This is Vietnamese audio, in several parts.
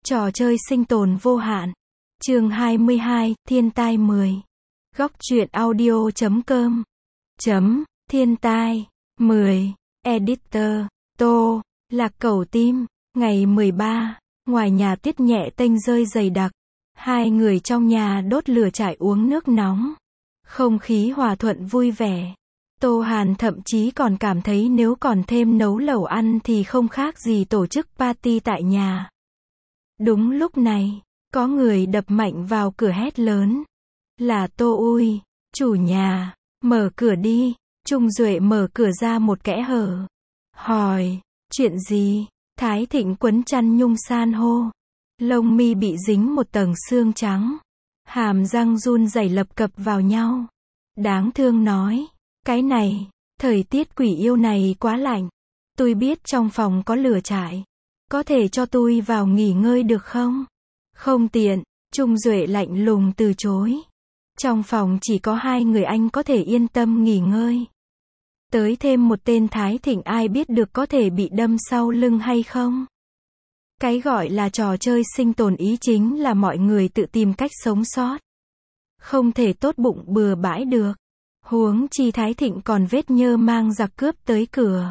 Trò chơi sinh tồn vô hạn. Chương 22, Thiên tai 10. Góc truyện audio.com. Thiên tai 10. Editor. Tô. Lạc Cẩu Tim. Ngày 13. Ngoài nhà tuyết nhẹ tênh rơi dày đặc. Hai người trong nhà đốt lửa trại uống nước nóng. Không khí hòa thuận vui vẻ. Tô Hàn thậm chí còn cảm thấy nếu còn thêm nấu lẩu ăn thì không khác gì tổ chức party tại nhà. Đúng lúc này, có người đập mạnh vào cửa hét lớn. Là Tô Ui, chủ nhà, mở cửa đi. Trung Duệ mở cửa ra một kẽ hở. Hỏi, chuyện gì? Thái Thịnh quấn chăn nhung san hô. Lông mi bị dính một tầng xương trắng. Hàm răng run rẩy lập cập vào nhau. Đáng thương nói, cái này, thời tiết quỷ yêu này quá lạnh. Tôi biết trong phòng có lửa trại. Có thể cho tôi vào nghỉ ngơi được không? Không tiện, Trung Duệ lạnh lùng từ chối. Trong phòng chỉ có hai người anh có thể yên tâm nghỉ ngơi. Tới thêm một tên Thái Thịnh ai biết được có thể bị đâm sau lưng hay không? Cái gọi là trò chơi sinh tồn ý chính là mọi người tự tìm cách sống sót. Không thể tốt bụng bừa bãi được. Huống chi Thái Thịnh còn vết nhơ mang giặc cướp tới cửa.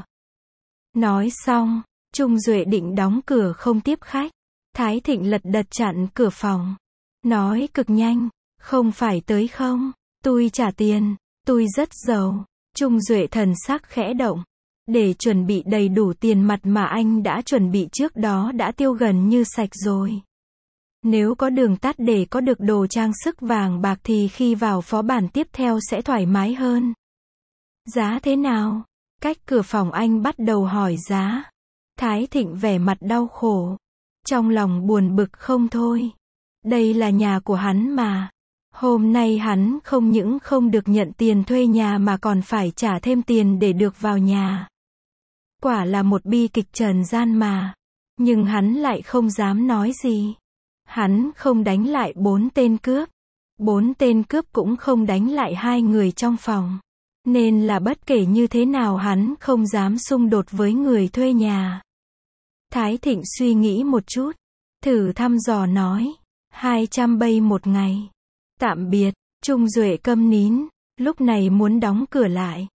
Nói xong, Trung Duệ định đóng cửa không tiếp khách. Thái Thịnh lật đật chặn cửa phòng. Nói cực nhanh, không phải tới không? Tôi trả tiền, tôi rất giàu. Trung Duệ thần sắc khẽ động. Để chuẩn bị đầy đủ tiền mặt mà anh đã chuẩn bị trước đó đã tiêu gần như sạch rồi. Nếu có đường tắt để có được đồ trang sức vàng bạc thì khi vào phó bản tiếp theo sẽ thoải mái hơn. Giá thế nào? Cách cửa phòng anh bắt đầu hỏi giá. Thái Thịnh vẻ mặt đau khổ. Trong lòng buồn bực không thôi. Đây là nhà của hắn mà. Hôm nay hắn không những không được nhận tiền thuê nhà mà còn phải trả thêm tiền để được vào nhà. Quả là một bi kịch trần gian mà. Nhưng hắn lại không dám nói gì. Hắn không đánh lại 4 tên cướp. 4 tên cướp cũng không đánh lại hai người trong phòng. Nên là bất kể như thế nào hắn không dám xung đột với người thuê nhà. Thái Thịnh suy nghĩ một chút. Thử thăm dò nói. 200 bay một ngày. Tạm biệt. Trung Duệ câm nín. Lúc này muốn đóng cửa lại.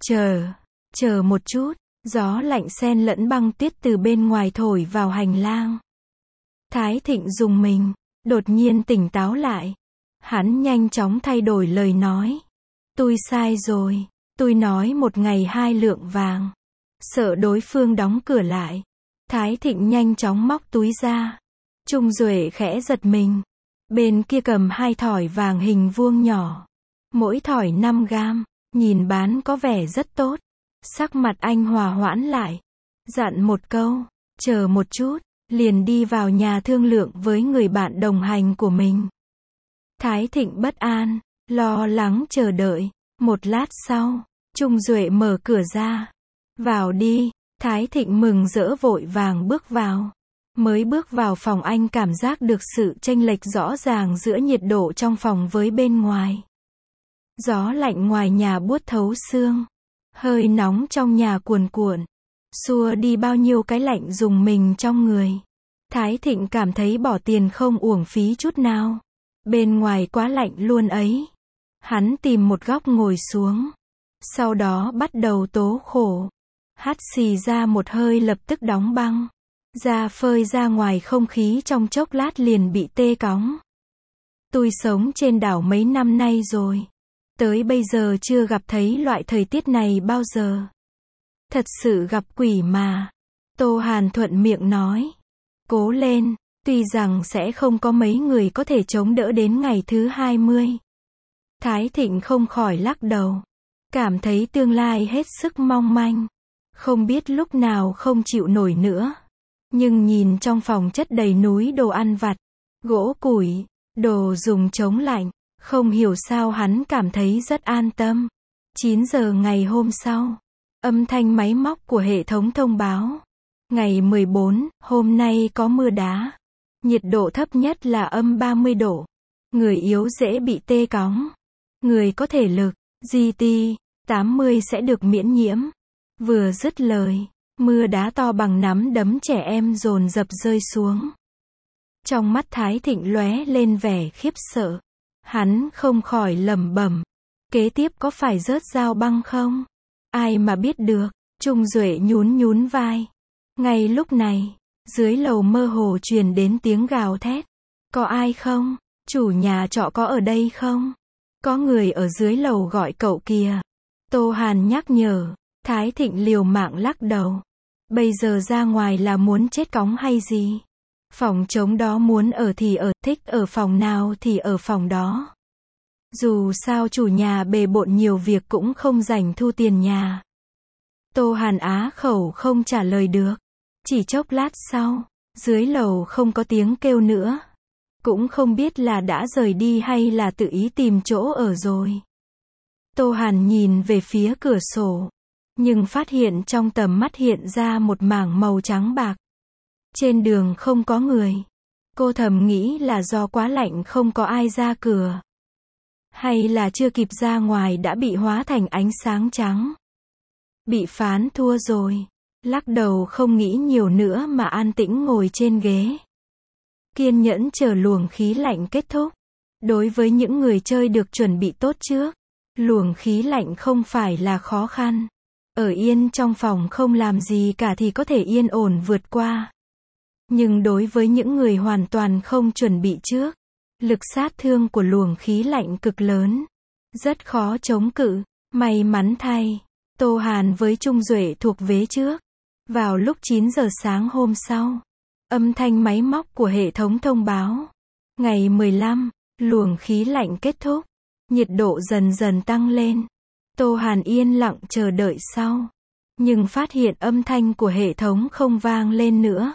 Chờ một chút. Gió lạnh xen lẫn băng tuyết từ bên ngoài thổi vào hành lang. Thái Thịnh rùng mình. Đột nhiên tỉnh táo lại. Hắn nhanh chóng thay đổi lời nói. Tôi sai rồi. Tôi nói một ngày 2 lượng vàng. Sợ đối phương đóng cửa lại. Thái Thịnh nhanh chóng móc túi ra. Trung Duệ khẽ giật mình. Bên kia cầm 2 thỏi vàng hình vuông nhỏ. Mỗi thỏi 5 gam. Nhìn bán có vẻ rất tốt. Sắc mặt anh hòa hoãn lại. Dặn một câu. Chờ một chút. Liền đi vào nhà thương lượng với người bạn đồng hành của mình. Thái Thịnh bất an. Lo lắng chờ đợi. Một lát sau. Trung Duệ mở cửa ra. Vào đi. Thái Thịnh mừng rỡ vội vàng bước vào. Mới bước vào phòng anh cảm giác được sự chênh lệch rõ ràng giữa nhiệt độ trong phòng với bên ngoài. Gió lạnh ngoài nhà buốt thấu xương. Hơi nóng trong nhà cuồn cuộn. Xua đi bao nhiêu cái lạnh dùng mình trong người. Thái Thịnh cảm thấy bỏ tiền không uổng phí chút nào. Bên ngoài quá lạnh luôn ấy. Hắn tìm một góc ngồi xuống. Sau đó bắt đầu tố khổ. Hắt xì ra một hơi lập tức đóng băng. Da phơi ra ngoài không khí trong chốc lát liền bị tê cóng. Tôi sống trên đảo mấy năm nay rồi. Tới bây giờ chưa gặp thấy loại thời tiết này bao giờ. Thật sự gặp quỷ mà. Tô Hàn thuận miệng nói. Cố lên, tuy rằng sẽ không có mấy người có thể chống đỡ đến ngày thứ 20. Thái Thịnh không khỏi lắc đầu. Cảm thấy tương lai hết sức mong manh. Không biết lúc nào không chịu nổi nữa. Nhưng nhìn trong phòng chất đầy núi đồ ăn vặt, gỗ củi, đồ dùng chống lạnh, không hiểu sao hắn cảm thấy rất an tâm. 9 giờ ngày hôm sau, âm thanh máy móc của hệ thống thông báo. Ngày 14, hôm nay có mưa đá. Nhiệt độ thấp nhất là âm 30 độ. Người yếu dễ bị tê cóng. Người có thể lực, GT, 80 sẽ được miễn nhiễm. Vừa dứt lời, mưa đá to bằng nắm đấm trẻ em dồn dập rơi xuống. Trong mắt Thái Thịnh lóe lên vẻ khiếp sợ. Hắn không khỏi lẩm bẩm. Kế tiếp có phải rớt dao băng không? Ai mà biết được. Trung Duệ nhún nhún vai. Ngay lúc này, dưới lầu mơ hồ truyền đến tiếng gào thét. Có ai không? Chủ nhà trọ có ở đây không? Có người ở dưới lầu gọi cậu kìa. Tô Hàn nhắc nhở. Thái Thịnh liều mạng lắc đầu. Bây giờ ra ngoài là muốn chết cóng hay gì? Phòng trống đó muốn ở thì ở, thích ở phòng nào thì ở phòng đó. Dù sao chủ nhà bề bộn nhiều việc cũng không rảnh thu tiền nhà. Tô Hàn á khẩu không trả lời được. Chỉ chốc lát sau, dưới lầu không có tiếng kêu nữa. Cũng không biết là đã rời đi hay là tự ý tìm chỗ ở rồi. Tô Hàn nhìn về phía cửa sổ, nhưng phát hiện trong tầm mắt hiện ra một mảng màu trắng bạc. Trên đường không có người. Cô thầm nghĩ là do quá lạnh không có ai ra cửa. Hay là chưa kịp ra ngoài đã bị hóa thành ánh sáng trắng. Bị phán thua rồi. Lắc đầu không nghĩ nhiều nữa mà an tĩnh ngồi trên ghế. Kiên nhẫn chờ luồng khí lạnh kết thúc. Đối với những người chơi được chuẩn bị tốt trước, luồng khí lạnh không phải là khó khăn. Ở yên trong phòng không làm gì cả thì có thể yên ổn vượt qua. Nhưng đối với những người hoàn toàn không chuẩn bị trước, lực sát thương của luồng khí lạnh cực lớn. Rất khó chống cự. May mắn thay, Tô Hàn với Trung Duệ thuộc vế trước. Vào lúc 9 giờ sáng hôm sau, âm thanh máy móc của hệ thống thông báo. Ngày 15, luồng khí lạnh kết thúc. Nhiệt độ dần dần tăng lên. Tô Hàn yên lặng chờ đợi sau. Nhưng phát hiện âm thanh của hệ thống không vang lên nữa.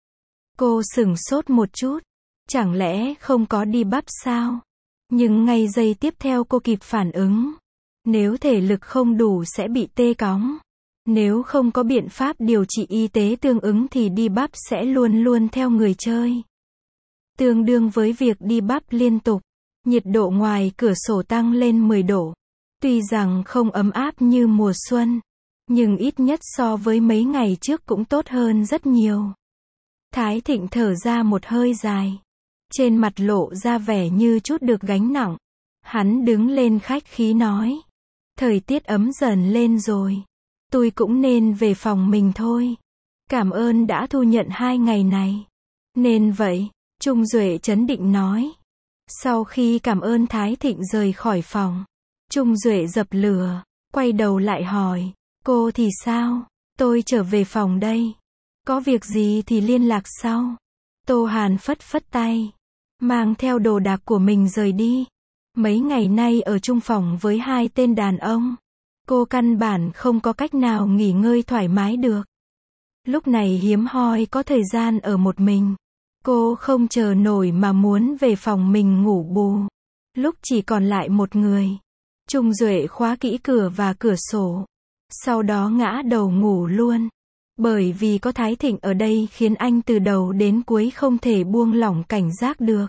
Cô sửng sốt một chút. Chẳng lẽ không có debuff sao? Nhưng ngay giây tiếp theo cô kịp phản ứng. Nếu thể lực không đủ sẽ bị tê cóng. Nếu không có biện pháp điều trị y tế tương ứng thì debuff sẽ luôn luôn theo người chơi. Tương đương với việc debuff liên tục. Nhiệt độ ngoài cửa sổ tăng lên 10 độ. Tuy rằng không ấm áp như mùa xuân, nhưng ít nhất so với mấy ngày trước cũng tốt hơn rất nhiều. Thái Thịnh thở ra một hơi dài. Trên mặt lộ ra vẻ như chút được gánh nặng. Hắn đứng lên khách khí nói. Thời tiết ấm dần lên rồi. Tôi cũng nên về phòng mình thôi. Cảm ơn đã thu nhận 2 ngày này. Nên vậy, Trung Duệ trấn định nói. Sau khi cảm ơn Thái Thịnh rời khỏi phòng, Trung Duệ dập lửa, quay đầu lại hỏi. Cô thì sao? Tôi trở về phòng đây. Có việc gì thì liên lạc sau. Tô Hàn phất phất tay. Mang theo đồ đạc của mình rời đi. Mấy ngày nay ở chung phòng với 2 tên đàn ông. Cô căn bản không có cách nào nghỉ ngơi thoải mái được. Lúc này hiếm hoi có thời gian ở một mình. Cô không chờ nổi mà muốn về phòng mình ngủ bù. Lúc chỉ còn lại một người, Trung Duệ khóa kỹ cửa và cửa sổ. Sau đó ngã đầu ngủ luôn. Bởi vì có Thái Thịnh ở đây khiến anh từ đầu đến cuối không thể buông lỏng cảnh giác được.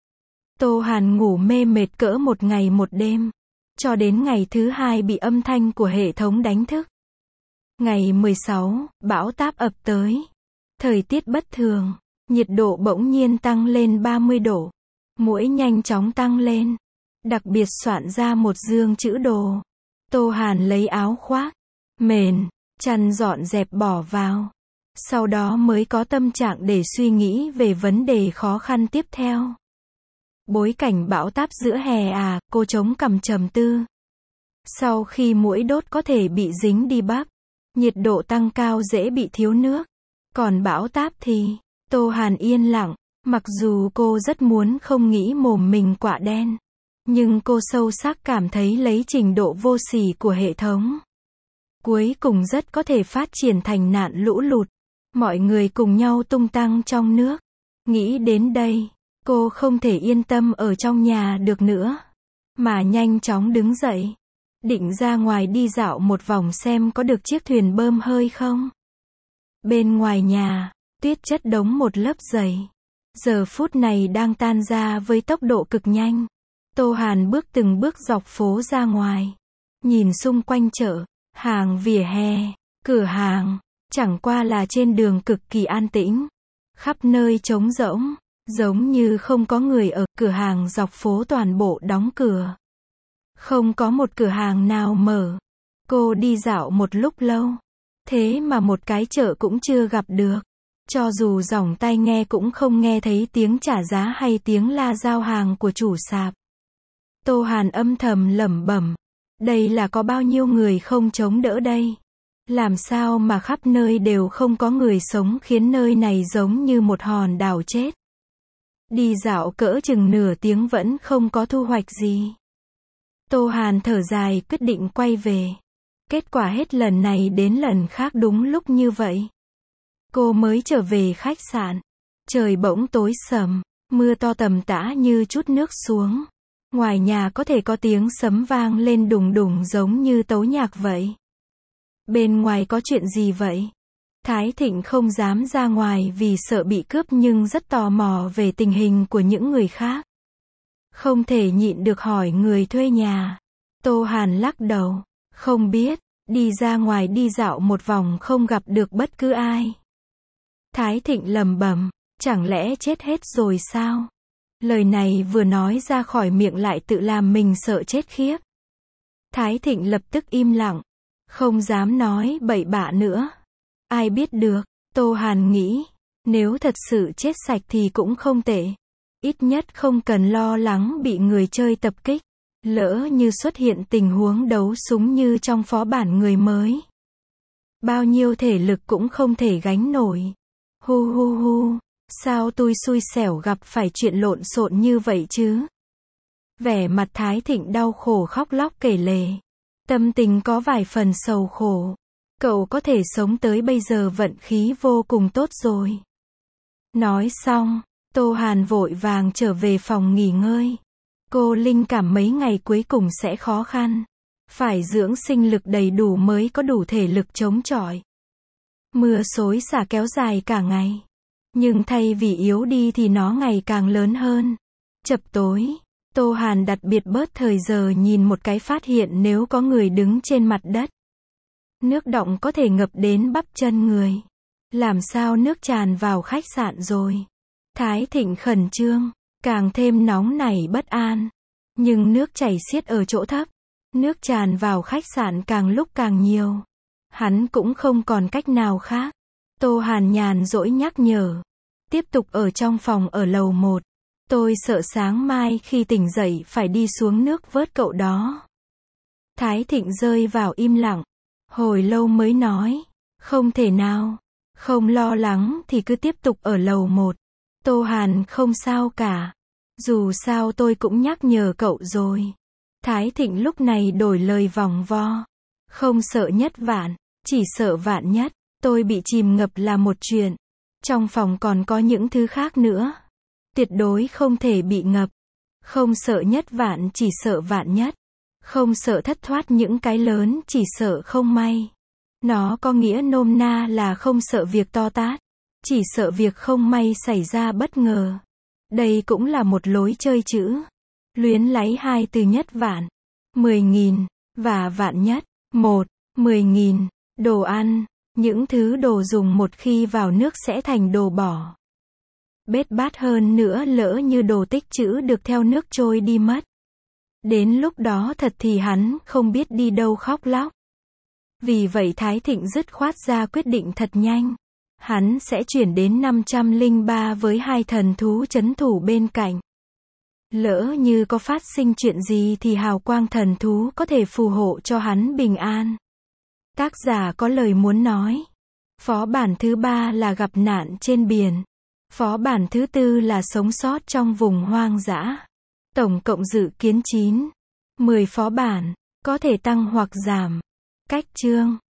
Tô Hàn ngủ mê mệt cỡ một ngày một đêm. Cho đến ngày thứ 2 bị âm thanh của hệ thống đánh thức. Ngày 16, bão táp ập tới. Thời tiết bất thường. Nhiệt độ bỗng nhiên tăng lên 30 độ. Muỗi nhanh chóng tăng lên. Đặc biệt soạn ra một dương trữ đồ. Tô Hàn lấy áo khoác, mền, chăn dọn dẹp bỏ vào. Sau đó mới có tâm trạng để suy nghĩ về vấn đề khó khăn tiếp theo. Bối cảnh bão táp giữa hè à, cô chống cằm trầm tư. Sau khi muỗi đốt có thể bị dính debuff. Nhiệt độ tăng cao dễ bị thiếu nước. Còn bão táp thì... Tô Hàn yên lặng, mặc dù cô rất muốn không nghĩ mồm mình quạ đen. Nhưng cô sâu sắc cảm thấy lấy trình độ vô sỉ của hệ thống. Cuối cùng rất có thể phát triển thành nạn lũ lụt. Mọi người cùng nhau tung tăng trong nước. Nghĩ đến đây, cô không thể yên tâm ở trong nhà được nữa. Mà nhanh chóng đứng dậy. Định ra ngoài đi dạo một vòng xem có được chiếc thuyền bơm hơi không. Bên ngoài nhà, tuyết chất đống một lớp dày. Giờ phút này đang tan ra với tốc độ cực nhanh. Tô Hàn bước từng bước dọc phố ra ngoài. Nhìn xung quanh chợ, hàng vỉa hè, cửa hàng. Chẳng qua là trên đường cực kỳ an tĩnh. Khắp nơi trống rỗng. Giống như không có người ở, cửa hàng dọc phố toàn bộ đóng cửa. Không có một cửa hàng nào mở. Cô đi dạo một lúc lâu. Thế mà một cái chợ cũng chưa gặp được. Cho dù dòng tai nghe cũng không nghe thấy tiếng trả giá hay tiếng la giao hàng của chủ sạp. Tô Hàn âm thầm lẩm bẩm. Đây là có bao nhiêu người không chống đỡ đây? Làm sao mà khắp nơi đều không có người sống khiến nơi này giống như một hòn đảo chết. Đi dạo cỡ chừng nửa tiếng vẫn không có thu hoạch gì. Tô Hàn thở dài quyết định quay về. Kết quả hết lần này đến lần khác đúng lúc như vậy. Cô mới trở về khách sạn. Trời bỗng tối sầm, mưa to tầm tã như chút nước xuống. Ngoài nhà có thể có tiếng sấm vang lên đùng đùng giống như tấu nhạc vậy. Bên ngoài có chuyện gì vậy? Thái Thịnh không dám ra ngoài vì sợ bị cướp nhưng rất tò mò về tình hình của những người khác. Không thể nhịn được hỏi người thuê nhà. Tô Hàn lắc đầu. Không biết, đi ra ngoài đi dạo một vòng không gặp được bất cứ ai. Thái Thịnh lẩm bẩm, chẳng lẽ chết hết rồi sao? Lời này vừa nói ra khỏi miệng lại tự làm mình sợ chết khiếp. Thái Thịnh lập tức im lặng, không dám nói bậy bạ nữa. Ai biết được, Tô Hàn nghĩ, nếu thật sự chết sạch thì cũng không tệ. Ít nhất không cần lo lắng bị người chơi tập kích. Lỡ như xuất hiện tình huống đấu súng như trong phó bản người mới. Bao nhiêu thể lực cũng không thể gánh nổi. Hu hu hu, sao tôi xui xẻo gặp phải chuyện lộn xộn như vậy chứ? Vẻ mặt Thái Thịnh đau khổ khóc lóc kể lể. Tâm tình có vài phần sầu khổ. Cậu có thể sống tới bây giờ vận khí vô cùng tốt rồi. Nói xong, Tô Hàn vội vàng trở về phòng nghỉ ngơi. Cô linh cảm mấy ngày cuối cùng sẽ khó khăn. Phải dưỡng sinh lực đầy đủ mới có đủ thể lực chống chọi. Mưa xối xả kéo dài cả ngày. Nhưng thay vì yếu đi thì nó ngày càng lớn hơn. Chập tối, Tô Hàn đặc biệt bớt thời giờ nhìn một cái phát hiện nếu có người đứng trên mặt đất. Nước đọng có thể ngập đến bắp chân người. Làm sao nước tràn vào khách sạn rồi? Thái Thịnh khẩn trương, càng thêm nóng nảy bất an. Nhưng nước chảy xiết ở chỗ thấp. Nước tràn vào khách sạn càng lúc càng nhiều. Hắn cũng không còn cách nào khác. Tô Hàn nhàn rỗi nhắc nhở. Tiếp tục ở trong phòng ở lầu 1. Tôi sợ sáng mai khi tỉnh dậy phải đi xuống nước vớt cậu đó. Thái Thịnh rơi vào im lặng. Hồi lâu mới nói. Không thể nào. Không lo lắng thì cứ tiếp tục ở lầu 1. Tô Hàn không sao cả. Dù sao tôi cũng nhắc nhở cậu rồi. Thái Thịnh lúc này đổi lời vòng vo. Không sợ nhất vạn, chỉ sợ vạn nhất. Tôi bị chìm ngập là một chuyện. Trong phòng còn có những thứ khác nữa. Tuyệt đối không thể bị ngập. Không sợ nhất vạn chỉ sợ vạn nhất. Không sợ thất thoát những cái lớn chỉ sợ không may. Nó có nghĩa nôm na là không sợ việc to tát. Chỉ sợ việc không may xảy ra bất ngờ. Đây cũng là một lối chơi chữ. Luyến lấy hai từ nhất vạn, 10.000, và vạn nhất. 1, 10.000, đồ ăn, những thứ đồ dùng một khi vào nước sẽ thành đồ bỏ. Bết bát hơn nữa lỡ như đồ tích trữ được theo nước trôi đi mất. Đến lúc đó thật thì hắn không biết đi đâu khóc lóc. Vì vậy Thái Thịnh dứt khoát ra quyết định thật nhanh. Hắn sẽ chuyển đến 503 với hai thần thú trấn thủ bên cạnh. Lỡ như có phát sinh chuyện gì thì hào quang thần thú có thể phù hộ cho hắn bình an. Tác giả có lời muốn nói. Phó bản thứ 3 là gặp nạn trên biển. Phó bản thứ 4 là sống sót trong vùng hoang dã. Tổng cộng dự kiến 9, 10 phó bản, có thể tăng hoặc giảm. Cách chương